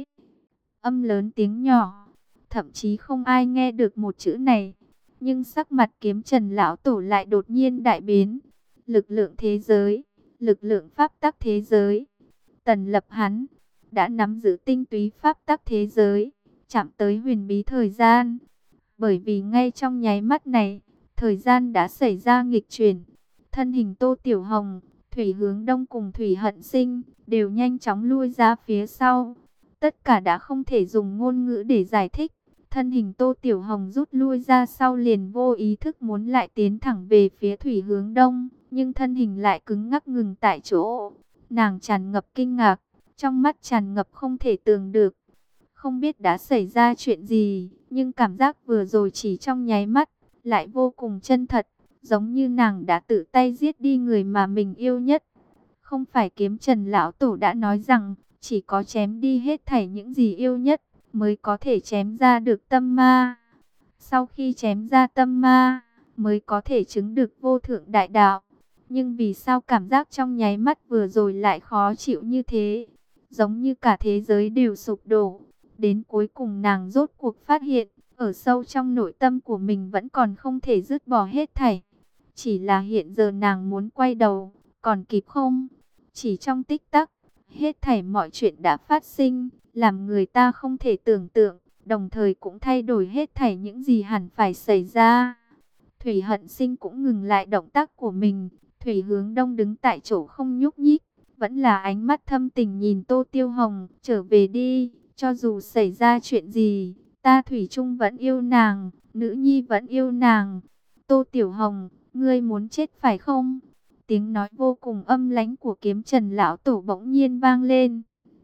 Speaker 1: Âm lớn tiếng nhỏ, thậm chí không ai nghe được một chữ này. Nhưng sắc mặt Kiếm Trần lão tổ lại đột nhiên đại biến. Lực lượng thế giới, lực lượng pháp tắc thế giới. Tần Lập hắn đã nắm giữ tinh túy pháp tắc thế giới, chạm tới huyền bí thời gian. Bởi vì ngay trong nháy mắt này, thời gian đã xảy ra nghịch chuyển. Thân hình Tô Tiểu Hồng, Thủy Hướng Đông cùng Thủy Hận Sinh đều nhanh chóng lui ra phía sau. Tất cả đã không thể dùng ngôn ngữ để giải thích. Thân hình Tô Tiểu Hồng rút lui ra sau liền vô ý thức muốn lại tiến thẳng về phía Thủy Hướng Đông, nhưng thân hình lại cứng ngắc ngừng tại chỗ. Nàng tràn ngập kinh ngạc, trong mắt tràn ngập không thể tưởng được. Không biết đã xảy ra chuyện gì, nhưng cảm giác vừa rồi chỉ trong nháy mắt, lại vô cùng chân thật, giống như nàng đã tự tay giết đi người mà mình yêu nhất. Không phải Kiếm Trần lão tổ đã nói rằng, chỉ có chém đi hết thảy những gì yêu nhất, mới có thể chém ra được tâm ma. Sau khi chém ra tâm ma, mới có thể chứng được vô thượng đại đạo. Nhưng vì sao cảm giác trong nháy mắt vừa rồi lại khó chịu như thế? Giống như cả thế giới đều sụp đổ. Đến cuối cùng nàng rốt cuộc phát hiện, ở sâu trong nội tâm của mình vẫn còn không thể dứt bỏ hết thảy. Chỉ là hiện giờ nàng muốn quay đầu, còn kịp không? Chỉ trong tích tắc, hết thảy mọi chuyện đã phát sinh, làm người ta không thể tưởng tượng, đồng thời cũng thay đổi hết thảy những gì hẳn phải xảy ra. Thủy Hận Sinh cũng ngừng lại động tác của mình, Thủy Hướng Đông đứng tại chỗ không nhúc nhích, vẫn là ánh mắt thâm tình nhìn Tô Tiêu Hồng, trở về đi, cho dù xảy ra chuyện gì, ta Thủy chung vẫn yêu nàng, nữ nhi vẫn yêu nàng. Tô Tiểu Hồng, ngươi muốn chết phải không? Tiếng nói vô cùng âm lãnh của Kiếm Trần lão tổ bỗng nhiên vang lên.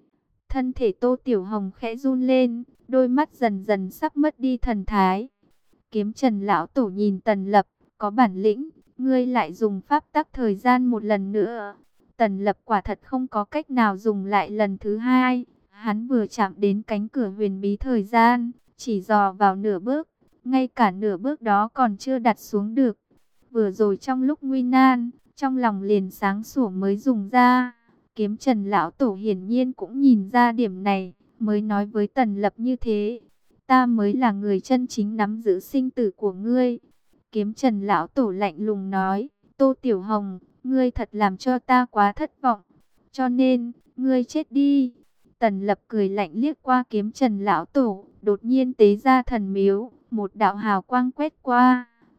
Speaker 1: Thân thể Tô Tiểu Hồng khẽ run lên, đôi mắt dần dần sắp mất đi thần thái. Kiếm Trần lão tổ nhìn Tần Lập, có bản lĩnh, ngươi lại dùng pháp tắc thời gian một lần nữa. Tần Lập quả thật không có cách nào dùng lại lần thứ hai. Hắn vừa chạm đến cánh cửa huyền bí thời gian, chỉ dò vào nửa bước, ngay cả nửa bước đó còn chưa đặt xuống được. Vừa rồi trong lúc nguy nan, trong lòng liền sáng sủa mới dùng ra. Kiếm Trần lão tổ hiển nhiên cũng nhìn ra điểm này, mới nói với Tần Lập như thế. Ta mới là người chân chính nắm giữ sinh tử của ngươi. Kiếm Trần lão tổ lạnh lùng nói, Tô Tiểu Hồng, ngươi thật làm cho ta quá thất vọng. Cho nên, ngươi chết đi. Tần Lập cười lạnh liếc qua Kiếm Trần lão tổ, đột nhiên tế ra thần miếu, một đạo hào quang quét qua.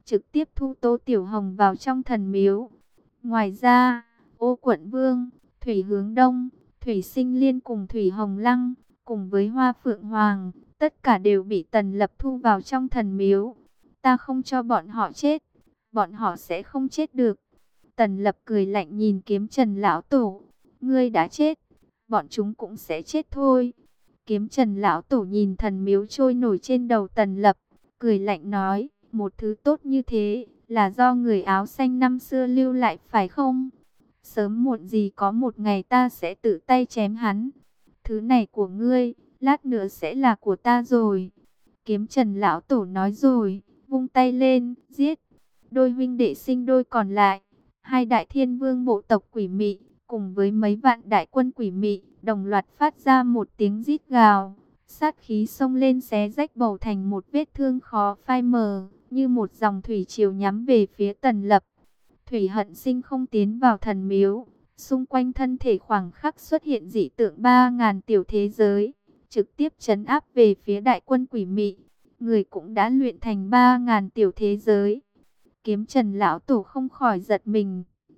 Speaker 1: trực tiếp thu Tô Tiểu Hồng vào trong thần miếu. Ngoài ra, Ô Quận Vương, Thủy Hướng Đông, Thủy Sinh Liên cùng Thủy Hồng Lăng, cùng với Hoa Phượng Hoàng, tất cả đều bị Tần Lập thu vào trong thần miếu. Ta không cho bọn họ chết, bọn họ sẽ không chết được. Tần Lập cười lạnh nhìn Kiếm Trần lão tổ, ngươi đã chết, bọn chúng cũng sẽ chết thôi. Kiếm Trần lão tổ nhìn thần miếu trôi nổi trên đầu Tần Lập, cười lạnh nói, một thứ tốt như thế, là do người áo xanh năm xưa lưu lại phải không? Sớm muộn gì có một ngày ta sẽ tự tay chém hắn. Thứ này của ngươi, lát nữa sẽ là của ta rồi. Kiếm Trần lão tổ nói rồi, vung tay lên, giết. Đôi huynh đệ sinh đôi còn lại, hai đại thiên vương bộ tộc quỷ mị, cùng với mấy vạn đại quân quỷ mị, đồng loạt phát ra một tiếng rít gào. Sát khí xông lên xé rách bầu thành một vết thương khó phai mờ, như một dòng thủy triều nhắm về phía Tần Lập. Thủy Hận Sinh không tiến vào thần miếu, xung quanh thân thể khoảng khắc xuất hiện dị tượng ba ngàn tiểu thế giới, trực tiếp trấn áp về phía đại quân quỷ mị. Người cũng đã luyện thành ba ngàn tiểu thế giới. Kiếm Trần lão tổ không khỏi giật mình.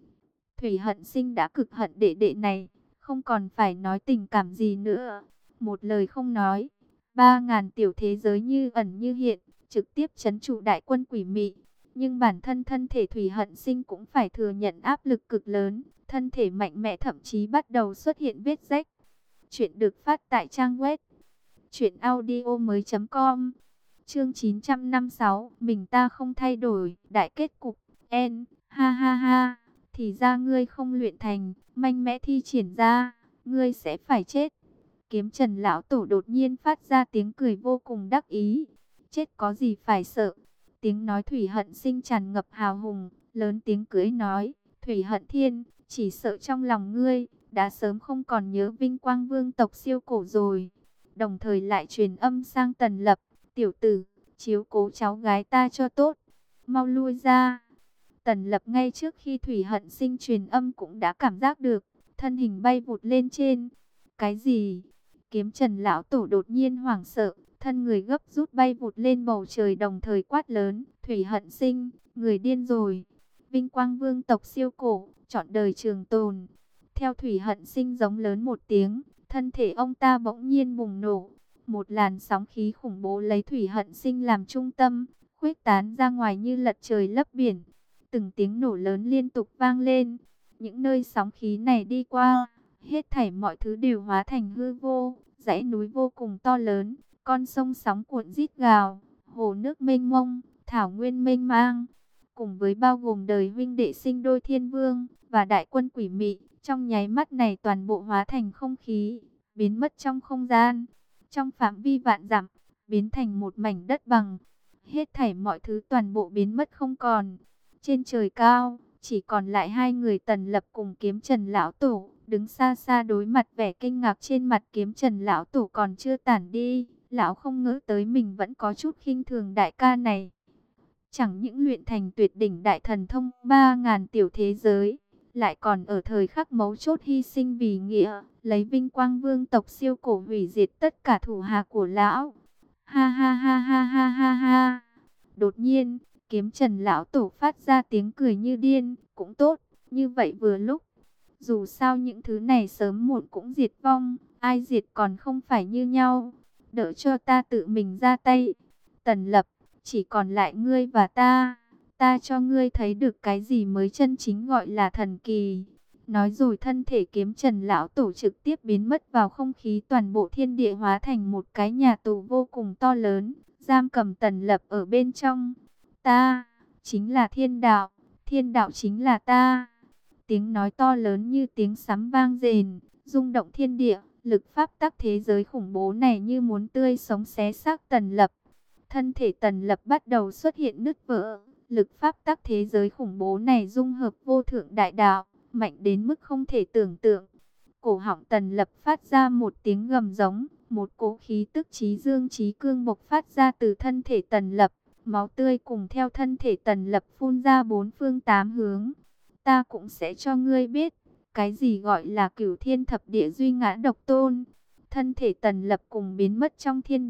Speaker 1: Thủy Hận Sinh đã cực hận đệ đệ này, không còn phải nói tình cảm gì nữa. Một lời không nói, ba ngàn tiểu thế giới như ẩn như hiện, trực tiếp trấn trụ đại quân quỷ mị. Nhưng bản thân thân thể Thủy Hận Sinh cũng phải thừa nhận áp lực cực lớn, thân thể mạnh mẽ thậm chí bắt đầu xuất hiện vết rách. Chuyện được phát tại trang web truyện audio mới chấm com. Chương chín trăm năm mươi sáu, mình ta không thay đổi, đại kết cục, en, ha ha ha, thì ra ngươi không luyện thành, mạnh mẽ thi triển ra, ngươi sẽ phải chết. Kiếm Trần lão tổ đột nhiên phát ra tiếng cười vô cùng đắc ý, chết có gì phải sợ. Tiếng nói Thủy Hận Sinh tràn ngập hào hùng, lớn tiếng cưỡi nói, Thủy Hận Thiên, chỉ sợ trong lòng ngươi, đã sớm không còn nhớ vinh quang vương tộc siêu cổ rồi. Đồng thời lại truyền âm sang Tần Lập, tiểu tử, chiếu cố cháu gái ta cho tốt, mau lui ra. Tần Lập ngay trước khi Thủy Hận Sinh truyền âm cũng đã cảm giác được, thân hình bay vụt lên trên. Cái gì? Kiếm Trần lão tổ đột nhiên hoảng sợ, thân người gấp rút bay vụt lên bầu trời, đồng thời quát lớn, Thủy Hận Sinh, người điên rồi. Vinh quang vương tộc siêu cổ, trọn đời trường tồn. Theo Thủy Hận Sinh giống lớn một tiếng, thân thể ông ta bỗng nhiên bùng nổ. Một làn sóng khí khủng bố lấy Thủy Hận Sinh làm trung tâm, khuếch tán ra ngoài như lật trời lấp biển. Từng tiếng nổ lớn liên tục vang lên. Những nơi sóng khí này đi qua, hết thảy mọi thứ đều hóa thành hư vô. Dãy núi vô cùng to lớn, con sông sóng cuộn rít gào, hồ nước mênh mông, thảo nguyên mênh mang. Cùng với bao gồm đời huynh đệ sinh đôi thiên vương và đại quân quỷ mị, trong nháy mắt này toàn bộ hóa thành không khí, biến mất trong không gian. Trong phạm vi vạn dặm, biến thành một mảnh đất bằng. Hết thảy mọi thứ toàn bộ biến mất không còn. Trên trời cao, chỉ còn lại hai người Tần Lập cùng Kiếm Trần lão tổ, đứng xa xa đối mặt. Vẻ kinh ngạc trên mặt Kiếm Trần lão tổ còn chưa tản đi. Lão không ngờ tới mình vẫn có chút khinh thường đại ca này. Chẳng những luyện thành tuyệt đỉnh đại thần thông ba ngàn tiểu thế giới, lại còn ở thời khắc mấu chốt hy sinh vì nghĩa, lấy vinh quang vương tộc siêu cổ hủy diệt tất cả thủ hạ của lão. Ha ha ha ha ha ha ha. Đột nhiên, Kiếm Trần lão tổ phát ra tiếng cười như điên, cũng tốt, như vậy vừa lúc. Dù sao những thứ này sớm muộn cũng diệt vong, ai diệt còn không phải như nhau. Đỡ cho ta tự mình ra tay. Tần Lập, chỉ còn lại ngươi và ta. Ta cho ngươi thấy được cái gì mới chân chính gọi là thần kỳ. Nói rồi thân thể Kiếm Trần lão tổ trực tiếp biến mất vào không khí, toàn bộ thiên địa hóa thành một cái nhà tù vô cùng to lớn, giam cầm Tần Lập ở bên trong. Ta, chính là thiên đạo, thiên đạo chính là ta. Tiếng nói to lớn như tiếng sấm vang rền, rung động thiên địa, lực pháp tắc thế giới khủng bố này như muốn tươi sống xé xác Tần Lập. Thân thể Tần Lập bắt đầu xuất hiện nứt vỡ, lực pháp tắc thế giới khủng bố này dung hợp vô thượng đại đạo, mạnh đến mức không thể tưởng tượng. Cổ họng Tần Lập phát ra một tiếng gầm giống, một cỗ khí tức chí dương chí cương bộc phát ra từ thân thể Tần Lập, máu tươi cùng theo thân thể Tần Lập phun ra bốn phương tám hướng. Ta cũng sẽ cho ngươi biết, cái gì gọi là cửu thiên thập địa duy ngã độc tôn. Thân thể Tần Lập cùng biến mất trong thiên địa,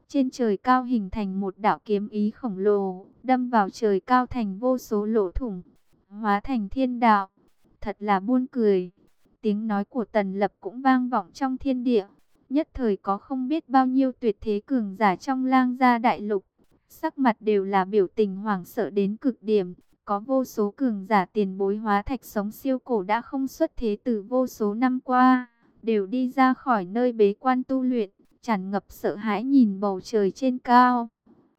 Speaker 1: Trên trời cao hình thành một đạo kiếm ý khổng lồ, đâm vào trời cao thành vô số lỗ thủng, hóa thành thiên đạo. Thật là buồn cười. Tiếng nói của Tần Lập cũng vang vọng trong thiên địa. Nhất thời có không biết bao nhiêu tuyệt thế cường giả trong Lang Gia đại lục, sắc mặt đều là biểu tình hoảng sợ đến cực điểm. Có vô số cường giả tiền bối hóa thạch sống siêu cổ đã không xuất thế từ vô số năm qua, đều đi ra khỏi nơi bế quan tu luyện, tràn ngập sợ hãi nhìn bầu trời trên cao.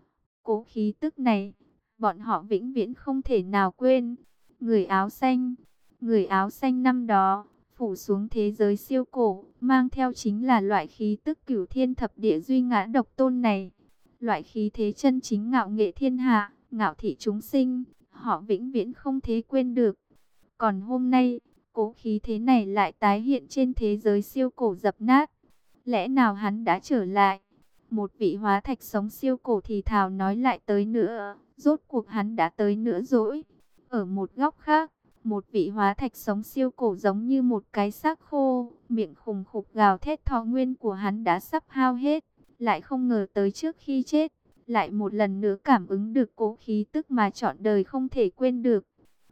Speaker 1: Cố khí tức này, bọn họ vĩnh viễn không thể nào quên. Người áo xanh, người áo xanh năm đó, phủ xuống thế giới siêu cổ, mang theo chính là loại khí tức cửu thiên thập địa duy ngã độc tôn này. Loại khí thế chân chính ngạo nghệ thiên hạ, ngạo thị chúng sinh, họ vĩnh viễn không thể quên được. Còn hôm nay, cố khí thế này lại tái hiện trên thế giới siêu cổ dập nát. Lẽ nào hắn đã trở lại? Một vị hóa thạch sống siêu cổ thì thào nói lại tới nữa. Rốt cuộc hắn đã tới nữa rồi. Ở một góc khác, một vị hóa thạch sống siêu cổ giống như một cái xác khô, miệng khùng khục gào thét, thọ nguyên của hắn đã sắp hao hết. Lại không ngờ tới trước khi chết, lại một lần nữa cảm ứng được cố khí tức mà trọn đời không thể quên được.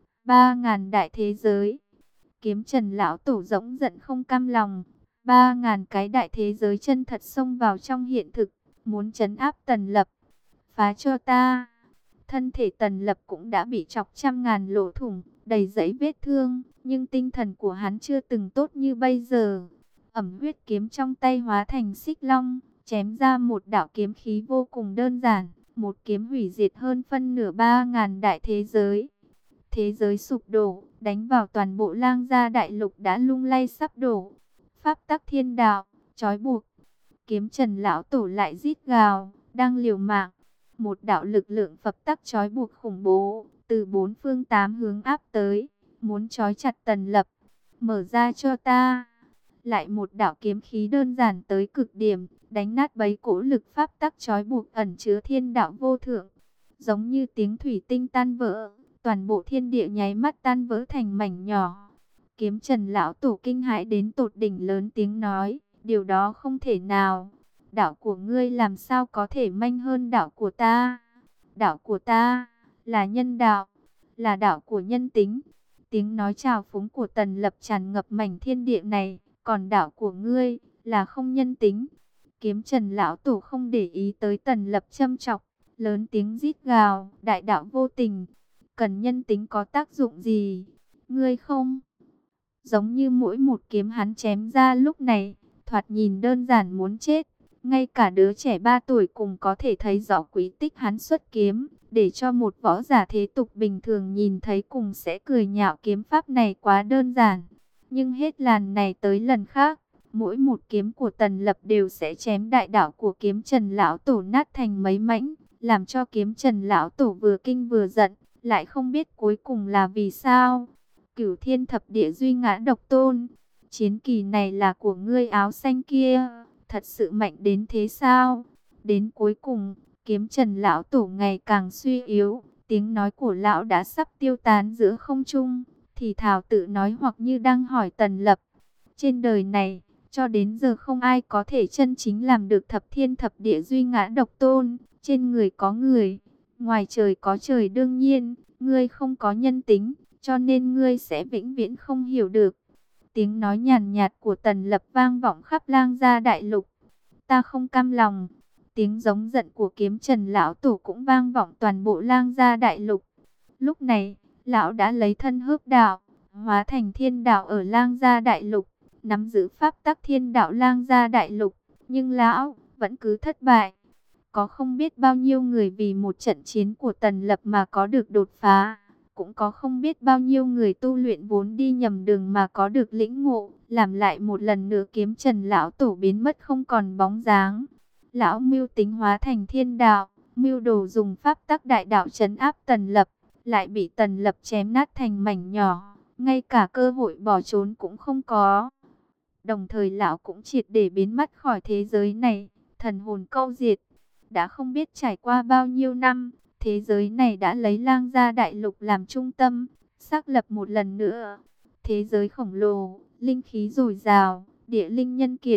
Speaker 1: Ba ngàn đại thế giới. Kiếm Trần lão tổ rỗng giận không cam lòng. Ba ngàn cái đại thế giới chân thật xông vào trong hiện thực, muốn trấn áp Tần Lập. Phá cho ta. Thân thể Tần Lập cũng đã bị chọc trăm ngàn lỗ thủng, đầy dẫy vết thương, nhưng tinh thần của hắn chưa từng tốt như bây giờ. Ẩm huyết kiếm trong tay hóa thành xích long, chém ra một đạo kiếm khí vô cùng đơn giản, một kiếm hủy diệt hơn phân nửa ba ngàn đại thế giới. Thế giới sụp đổ, đánh vào toàn bộ Lang Gia đại lục đã lung lay sắp đổ. Pháp tắc thiên đạo, trói buộc. Kiếm Trần lão tổ lại rít gào, đang liều mạng. Một đạo lực lượng phập tắc trói buộc khủng bố, từ bốn phương tám hướng áp tới, muốn trói chặt Tần Lập. Mở ra cho ta. Lại một đạo kiếm khí đơn giản tới cực điểm, đánh nát bấy cỗ lực pháp tắc trói buộc ẩn chứa thiên đạo vô thượng. Giống như tiếng thủy tinh tan vỡ, toàn bộ thiên địa nháy mắt tan vỡ thành mảnh nhỏ. Kiếm Trần lão tổ kinh hãi đến tột đỉnh, lớn tiếng nói, điều đó không thể nào. Đạo của ngươi làm sao có thể manh hơn đạo của ta? Đạo của ta là nhân đạo, là đạo của nhân tính. Tiếng nói trào phúng của Tần Lập tràn ngập mảnh thiên địa này, còn đạo của ngươi là không nhân tính. Kiếm Trần lão tổ không để ý tới Tần Lập châm chọc, lớn tiếng rít gào, đại đạo vô tình, cần nhân tính có tác dụng gì? Ngươi không? Giống như mỗi một kiếm hắn chém ra lúc này, thoạt nhìn đơn giản muốn chết. Ngay cả đứa trẻ ba tuổi cùng có thể thấy rõ quý tích hắn xuất kiếm, để cho một võ giả thế tục bình thường nhìn thấy cùng sẽ cười nhạo kiếm pháp này quá đơn giản. Nhưng hết lần này tới lần khác, mỗi một kiếm của Tần Lập đều sẽ chém đại đạo của kiếm Trần lão tổ nát thành mấy mảnh, làm cho kiếm Trần lão tổ vừa kinh vừa giận, lại không biết cuối cùng là vì sao. Cửu thiên thập địa duy ngã độc tôn, chiến kỳ này là của ngươi áo xanh kia, thật sự mạnh đến thế sao? Đến cuối cùng, kiếm Trần lão tổ ngày càng suy yếu, tiếng nói của lão đã sắp tiêu tán giữa không trung, thì thào tự nói hoặc như đang hỏi Tần Lập. Trên đời này, cho đến giờ không ai có thể chân chính làm được thập thiên thập địa duy ngã độc tôn. Trên người có người, ngoài trời có trời, đương nhiên, ngươi không có nhân tính, cho nên ngươi sẽ vĩnh viễn không hiểu được. Tiếng nói nhàn nhạt của Tần Lập vang vọng khắp Lang Gia đại lục. Ta không cam lòng. Tiếng giống giận của kiếm Trần lão tổ cũng vang vọng toàn bộ Lang Gia đại lục. Lúc này, lão đã lấy thân hớp đạo, hóa thành thiên đạo ở Lang Gia đại lục, nắm giữ pháp tắc thiên đạo Lang Gia đại lục, nhưng lão vẫn cứ thất bại. Có không biết bao nhiêu người vì một trận chiến của Tần Lập mà có được đột phá, cũng có không biết bao nhiêu người tu luyện vốn đi nhầm đường mà có được lĩnh ngộ, làm lại một lần nữa kiếm Trần lão tổ biến mất không còn bóng dáng. Lão mưu tính hóa thành thiên đạo, mưu đồ dùng pháp tắc đại đạo trấn áp Tần Lập, lại bị Tần Lập chém nát thành mảnh nhỏ, ngay cả cơ hội bỏ trốn cũng không có. Đồng thời lão cũng triệt để biến mất khỏi thế giới này, thần hồn câu diệt. Đã không biết trải qua bao nhiêu năm, thế giới này đã lấy Lang Gia đại lục làm trung tâm, xác lập một lần nữa. Thế giới khổng lồ, linh khí dồi dào, địa linh nhân kiệt,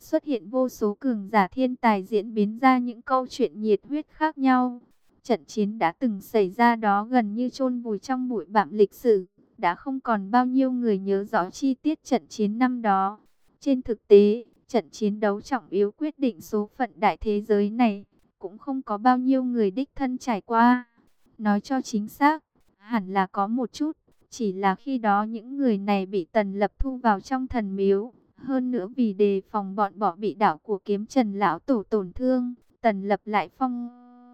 Speaker 1: xuất hiện vô số cường giả thiên tài diễn biến ra những câu chuyện nhiệt huyết khác nhau. Trận chiến đã từng xảy ra đó gần như chôn vùi trong bụi bặm lịch sử, đã không còn bao nhiêu người nhớ rõ chi tiết trận chiến năm đó. Trên thực tế, trận chiến đấu trọng yếu quyết định số phận đại thế giới này, cũng không có bao nhiêu người đích thân trải qua. Nói cho chính xác, hẳn là có một chút, chỉ là khi đó những người này bị Tần Lập thu vào trong thần miếu. Hơn nữa vì đề phòng bọn bỏ bị đảo của Kiếm Trần lão tổ tổn thương, Tần Lập lại phong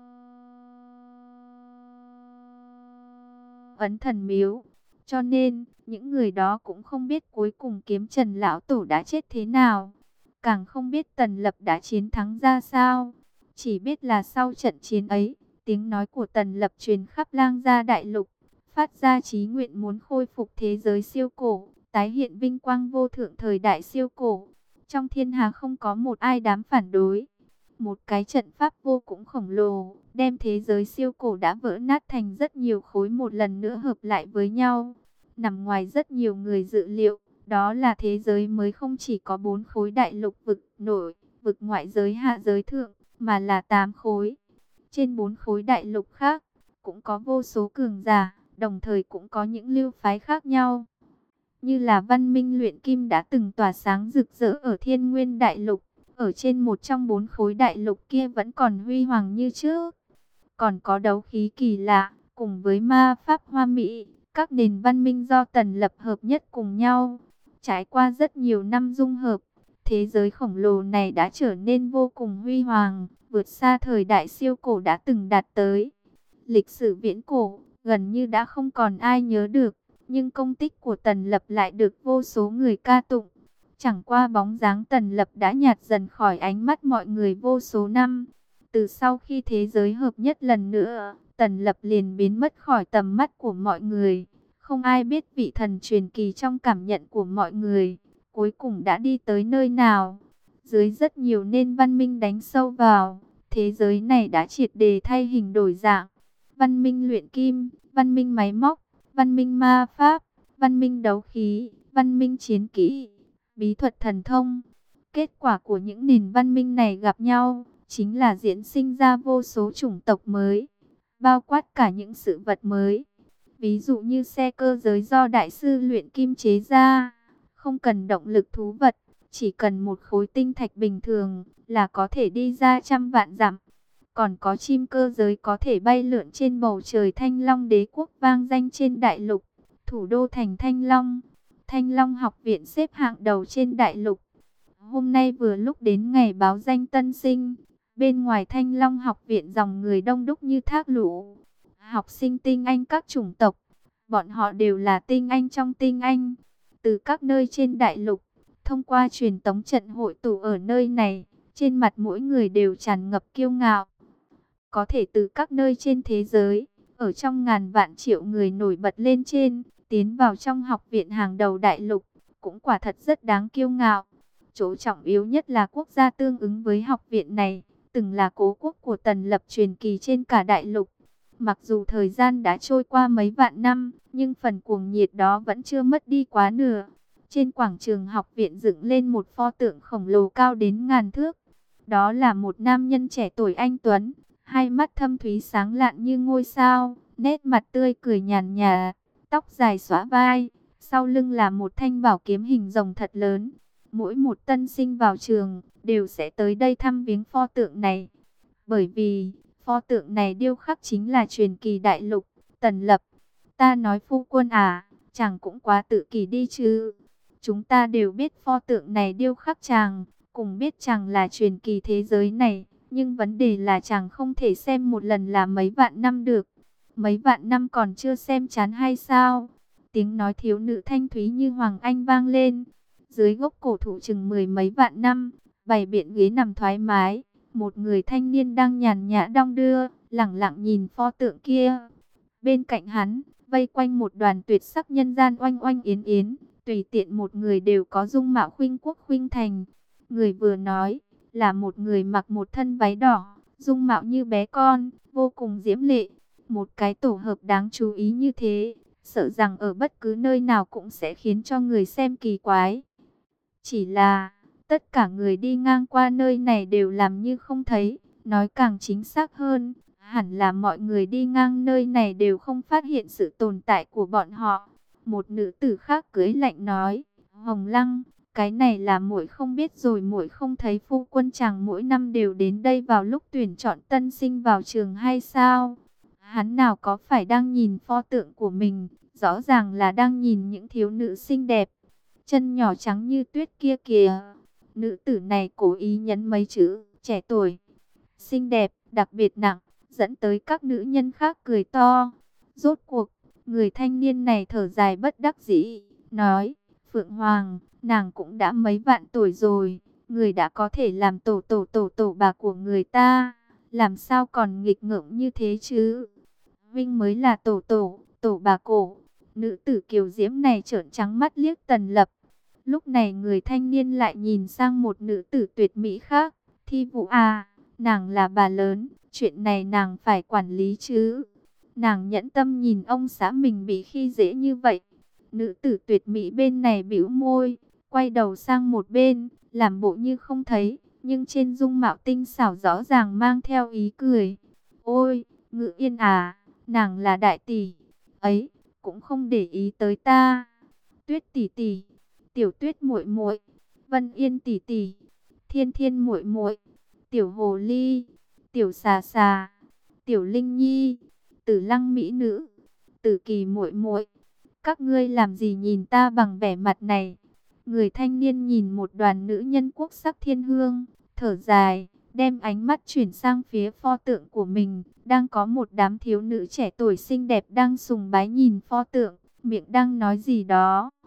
Speaker 1: ấn thần miếu. Cho nên, những người đó cũng không biết cuối cùng Kiếm Trần lão tổ đã chết thế nào. Càng không biết Tần Lập đã chiến thắng ra sao. Chỉ biết là sau trận chiến ấy, tiếng nói của Tần Lập truyền khắp Lang Gia đại lục, phát ra chí nguyện muốn khôi phục thế giới siêu cổ, tái hiện vinh quang vô thượng thời đại siêu cổ. Trong thiên hà không có một ai dám phản đối. Một cái trận pháp vô cùng khổng lồ, đem thế giới siêu cổ đã vỡ nát thành rất nhiều khối một lần nữa hợp lại với nhau. Nằm ngoài rất nhiều người dự liệu, đó là thế giới mới không chỉ có bốn khối đại lục vực nội, vực ngoại giới hạ giới thượng, mà là tám khối. Trên bốn khối đại lục khác, cũng có vô số cường giả, đồng thời cũng có những lưu phái khác nhau. Như là văn minh luyện kim đã từng tỏa sáng rực rỡ ở Thiên Nguyên đại lục, ở trên một trong bốn khối đại lục kia vẫn còn huy hoàng như trước. Còn có đấu khí kỳ lạ, cùng với ma pháp hoa mỹ, các nền văn minh do Tần Lập hợp nhất cùng nhau. Trải qua rất nhiều năm dung hợp, thế giới khổng lồ này đã trở nên vô cùng huy hoàng, vượt xa thời đại siêu cổ đã từng đạt tới. Lịch sử viễn cổ, gần như đã không còn ai nhớ được, nhưng công tích của Tần Lập lại được vô số người ca tụng. Chẳng qua bóng dáng Tần Lập đã nhạt dần khỏi ánh mắt mọi người vô số năm. Từ sau khi thế giới hợp nhất lần nữa, Tần Lập liền biến mất khỏi tầm mắt của mọi người. Không ai biết vị thần truyền kỳ trong cảm nhận của mọi người, cuối cùng đã đi tới nơi nào. Dưới rất nhiều nền văn minh đánh sâu vào, thế giới này đã triệt để thay hình đổi dạng. Văn minh luyện kim, văn minh máy móc, văn minh ma pháp, văn minh đấu khí, văn minh chiến kỹ, bí thuật thần thông. Kết quả của những nền văn minh này gặp nhau, chính là diễn sinh ra vô số chủng tộc mới, bao quát cả những sự vật mới. Ví dụ như xe cơ giới do đại sư luyện kim chế ra, không cần động lực thú vật, chỉ cần một khối tinh thạch bình thường là có thể đi ra trăm vạn dặm. Còn có chim cơ giới có thể bay lượn trên bầu trời. Thanh Long đế quốc vang danh trên đại lục, thủ đô thành Thanh Long. Thanh Long học viện xếp hạng đầu trên đại lục. Hôm nay vừa lúc đến ngày báo danh tân sinh, bên ngoài Thanh Long học viện dòng người đông đúc như thác lũ. Học sinh tinh anh các chủng tộc, bọn họ đều là tinh anh trong tinh anh, từ các nơi trên đại lục. Thông qua truyền tống trận hội tụ ở nơi này, trên mặt mỗi người đều tràn ngập kiêu ngạo. Có thể từ các nơi trên thế giới, ở trong ngàn vạn triệu người nổi bật lên trên, tiến vào trong học viện hàng đầu đại lục, cũng quả thật rất đáng kiêu ngạo. Chỗ trọng yếu nhất là quốc gia tương ứng với học viện này, từng là cố quốc của Tần Lập truyền kỳ trên cả đại lục. Mặc dù thời gian đã trôi qua mấy vạn năm, nhưng phần cuồng nhiệt đó vẫn chưa mất đi quá nửa. Trên quảng trường học viện dựng lên một pho tượng khổng lồ cao đến ngàn thước. Đó là một nam nhân trẻ tuổi anh tuấn, hai mắt thâm thúy sáng lạn như ngôi sao, nét mặt tươi cười nhàn nhạt, tóc dài xõa vai, sau lưng là một thanh bảo kiếm hình rồng thật lớn. Mỗi một tân sinh vào trường đều sẽ tới đây thăm viếng pho tượng này, bởi vì pho tượng này điêu khắc chính là truyền kỳ đại lục Tần Lập. Ta nói phu quân à, chàng cũng quá tự kỷ đi chứ. Chúng ta đều biết pho tượng này điêu khắc chàng, cùng biết chàng là truyền kỳ thế giới này, nhưng vấn đề là chàng không thể xem một lần là mấy vạn năm được. Mấy vạn năm còn chưa xem chán hay sao? Tiếng nói thiếu nữ thanh thúy như Hoàng Anh vang lên. Dưới gốc cổ thụ chừng mười mấy vạn năm, bày biện ghế nằm thoải mái, một người thanh niên đang nhàn nhã đong đưa, lẳng lặng nhìn pho tượng kia. Bên cạnh hắn, vây quanh một đoàn tuyệt sắc nhân gian oanh oanh yến yến, tùy tiện một người đều có dung mạo khuynh quốc khuynh thành. Người vừa nói là một người mặc một thân váy đỏ, dung mạo như bé con, vô cùng diễm lệ. Một cái tổ hợp đáng chú ý như thế, sợ rằng ở bất cứ nơi nào cũng sẽ khiến cho người xem kỳ quái. Chỉ là, Tất cả người đi ngang qua nơi này đều làm như không thấy. Nói càng chính xác hơn, hẳn là mọi người đi ngang nơi này đều không phát hiện sự tồn tại của bọn họ. Một nữ tử khác cưới lạnh nói, Hồng Lăng, cái này là muội không biết rồi, muội không thấy phu quân chàng mỗi năm đều đến đây vào lúc tuyển chọn tân sinh vào trường hay sao? Hắn nào có phải đang nhìn pho tượng của mình, rõ ràng là đang nhìn những thiếu nữ xinh đẹp, chân nhỏ trắng như tuyết kia kìa. Nữ tử này cố ý nhấn mấy chữ trẻ tuổi, xinh đẹp, đặc biệt nặng, dẫn tới các nữ nhân khác cười to. Rốt cuộc, người thanh niên này thở dài bất đắc dĩ, nói, Phượng Hoàng, nàng cũng đã mấy vạn tuổi rồi, người đã có thể làm tổ tổ tổ tổ bà của người ta, làm sao còn nghịch ngợm như thế chứ? Vinh mới là tổ tổ, tổ bà cổ. Nữ tử kiều diễm này trợn trắng mắt liếc Tần Lập. Lúc này người thanh niên lại nhìn sang một nữ tử tuyệt mỹ khác, Thi Vũ à, nàng là bà lớn, chuyện này nàng phải quản lý chứ. Nàng nhẫn tâm nhìn ông xã mình bị khi dễ như vậy. Nữ tử tuyệt mỹ bên này bĩu môi, quay đầu sang một bên, làm bộ như không thấy, nhưng trên dung mạo tinh xảo rõ ràng mang theo ý cười. Ôi, Ngự Yên à, nàng là đại tỷ, ấy, cũng không để ý tới ta. Tuyết tỷ tỷ, Tiểu Tuyết muội muội, Vân Yên tỷ tỷ, Thiên Thiên muội muội, Tiểu Hồ Ly, Tiểu Xà Xà, Tiểu Linh Nhi, Tử Lăng mỹ nữ, Tử Kỳ muội muội, các ngươi làm gì nhìn ta bằng vẻ mặt này? Người thanh niên nhìn một đoàn nữ nhân quốc sắc thiên hương, thở dài, đem ánh mắt chuyển sang phía pho tượng của mình. Đang có một đám thiếu nữ trẻ tuổi xinh đẹp đang sùng bái nhìn pho tượng, miệng đang nói gì đó.